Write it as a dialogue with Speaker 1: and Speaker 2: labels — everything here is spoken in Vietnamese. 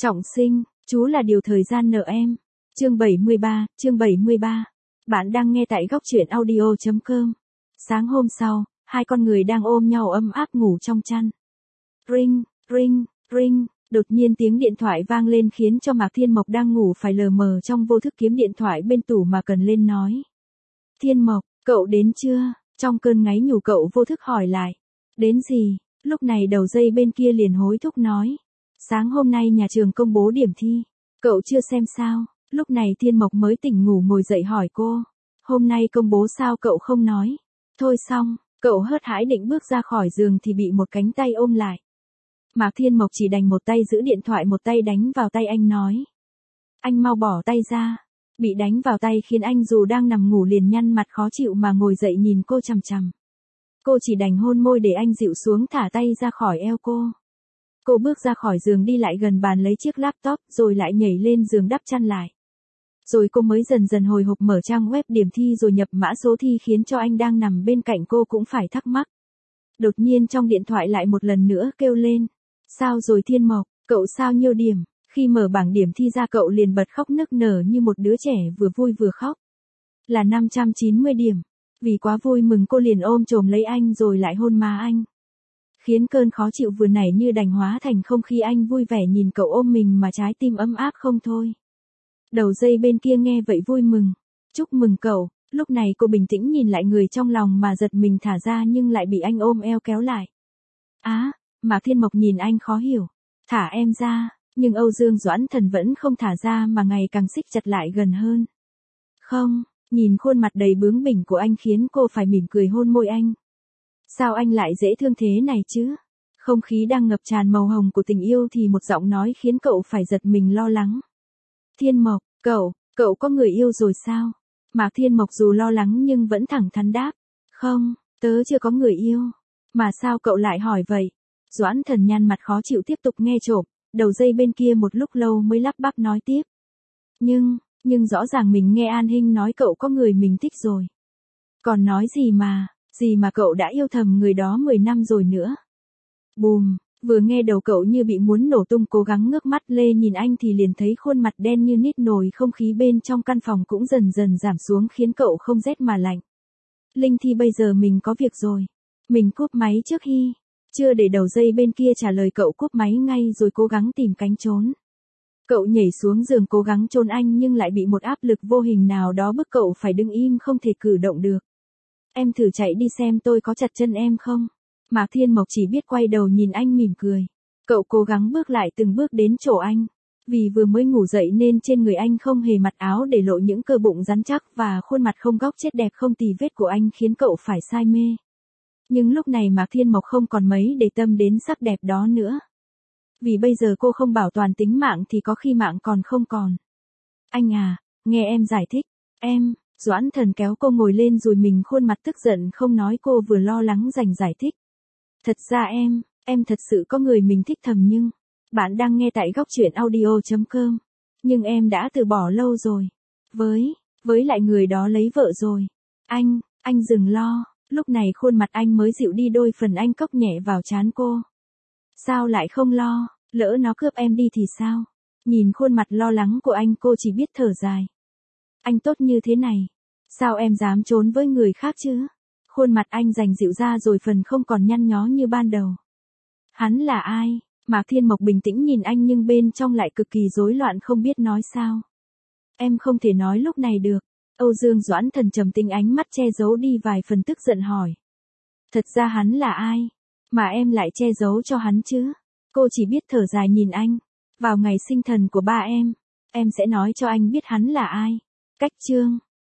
Speaker 1: Trọng sinh, chú là điều thời gian nợ em. Chương 73. Bạn đang nghe tại góc truyện audio.com. Sáng hôm sau, hai con người đang ôm nhau ấm áp ngủ trong chăn. Ring, ring, ring, đột nhiên tiếng điện thoại vang lên khiến cho Mạc Thiên Mộc đang ngủ phải lờ mờ trong vô thức kiếm điện thoại bên tủ mà cần lên nói. Thiên Mộc, cậu đến chưa? Trong cơn ngáy nhủ cậu vô thức hỏi lại. Đến gì? Lúc này đầu dây bên kia liền hối thúc nói. Sáng hôm nay nhà trường công bố điểm thi. Cậu chưa xem sao? Lúc này Thiên Mộc mới tỉnh ngủ ngồi dậy hỏi cô. Hôm nay công bố sao cậu không nói? Thôi xong, cậu hớt hải định bước ra khỏi giường thì bị một cánh tay ôm lại. Mạc Thiên Mộc chỉ đành một tay giữ điện thoại một tay đánh vào tay anh nói. Anh mau bỏ tay ra. Bị đánh vào tay khiến anh dù đang nằm ngủ liền nhăn mặt khó chịu mà ngồi dậy nhìn cô chằm chằm. Cô chỉ đành hôn môi để anh dịu xuống thả tay ra khỏi eo cô. Cô bước ra khỏi giường đi lại gần bàn lấy chiếc laptop rồi lại nhảy lên giường đắp chăn lại. Rồi cô mới dần dần hồi hộp mở trang web điểm thi rồi nhập mã số thi khiến cho anh đang nằm bên cạnh cô cũng phải thắc mắc. Đột nhiên trong điện thoại lại một lần nữa kêu lên. Sao rồi Thiên Mộc, cậu sao nhiêu điểm? Khi mở bảng điểm thi ra cậu liền bật khóc nức nở như một đứa trẻ vừa vui vừa khóc. Là 590 điểm. Vì quá vui mừng cô liền ôm chồm lấy anh rồi lại hôn má anh. Khiến cơn khó chịu vừa nảy như đành hóa thành không khí anh vui vẻ nhìn cậu ôm mình mà trái tim ấm áp không thôi. Đầu dây bên kia nghe vậy vui mừng. Chúc mừng cậu, lúc này cô bình tĩnh nhìn lại người trong lòng mà giật mình thả ra nhưng lại bị anh ôm eo kéo lại. Mạc Thiên Mộc nhìn anh khó hiểu. Thả em ra, nhưng Âu Dương Doãn Thần vẫn không thả ra mà ngày càng xích chặt lại gần hơn. Không, nhìn khuôn mặt đầy bướng bỉnh của anh khiến cô phải mỉm cười hôn môi anh. Sao anh lại dễ thương thế này chứ? Không khí đang ngập tràn màu hồng của tình yêu thì một giọng nói khiến cậu phải giật mình lo lắng. Thiên Mộc, cậu có người yêu rồi sao? Mạc Thiên Mộc dù lo lắng nhưng vẫn thẳng thắn đáp. Không, tớ chưa có người yêu. Mà sao cậu lại hỏi vậy? Doãn Thần nhăn mặt khó chịu tiếp tục nghe trộm, đầu dây bên kia một lúc lâu mới lắp bắp nói tiếp. Nhưng rõ ràng mình nghe An Hinh nói cậu có người mình thích rồi. Còn nói gì mà cậu đã yêu thầm người đó 10 năm rồi nữa. Bùm, vừa nghe đầu cậu như bị muốn nổ tung cố gắng ngước mắt lê nhìn anh thì liền thấy khuôn mặt đen như nít nồi không khí bên trong căn phòng cũng dần dần giảm xuống khiến cậu không rét mà lạnh. Linh Thi bây giờ mình có việc rồi. Mình cúp máy trước Hi. Chưa để đầu dây bên kia trả lời cậu cúp máy ngay rồi cố gắng tìm cánh trốn. Cậu nhảy xuống giường cố gắng trốn anh nhưng lại bị một áp lực vô hình nào đó bức cậu phải đứng im không thể cử động được. Em thử chạy đi xem tôi có chặt chân em không? Mạc Thiên Mộc chỉ biết quay đầu nhìn anh mỉm cười. Cậu cố gắng bước lại từng bước đến chỗ anh. Vì vừa mới ngủ dậy nên trên người anh không hề mặc áo để lộ những cơ bụng rắn chắc và khuôn mặt không góc chết đẹp không tì vết của anh khiến cậu phải say mê. Nhưng lúc này Mạc Thiên Mộc không còn mấy để tâm đến sắc đẹp đó nữa. Vì bây giờ cô không bảo toàn tính mạng thì có khi mạng còn không còn. Anh à, nghe em giải thích. Em, Doãn Thần kéo cô ngồi lên rồi mình khuôn mặt tức giận không nói cô vừa lo lắng dành giải thích. Thật ra em thật sự có người mình thích thầm nhưng. Bạn đang nghe tại góc truyện audio.com. Nhưng em đã từ bỏ lâu rồi. Với lại người đó lấy vợ rồi. Anh đừng lo. Lúc này khuôn mặt anh mới dịu đi đôi phần anh cốc nhẹ vào trán cô. Sao lại không lo, lỡ nó cướp em đi thì sao? Nhìn khuôn mặt lo lắng của anh cô chỉ biết thở dài. Anh tốt như thế này, sao em dám trốn với người khác chứ? Khuôn mặt anh dành dịu ra rồi phần không còn nhăn nhó như ban đầu. Hắn là ai? Mạc Thiên Mộc bình tĩnh nhìn anh nhưng bên trong lại cực kỳ rối loạn không biết nói sao. Em không thể nói lúc này được. Âu Dương Doãn Thần trầm tĩnh ánh mắt che giấu đi vài phần tức giận hỏi. Thật ra hắn là ai? Mà em lại che giấu cho hắn chứ? Cô chỉ biết thở dài nhìn anh. Vào ngày sinh thần của ba em sẽ nói cho anh biết hắn là ai. Cách chương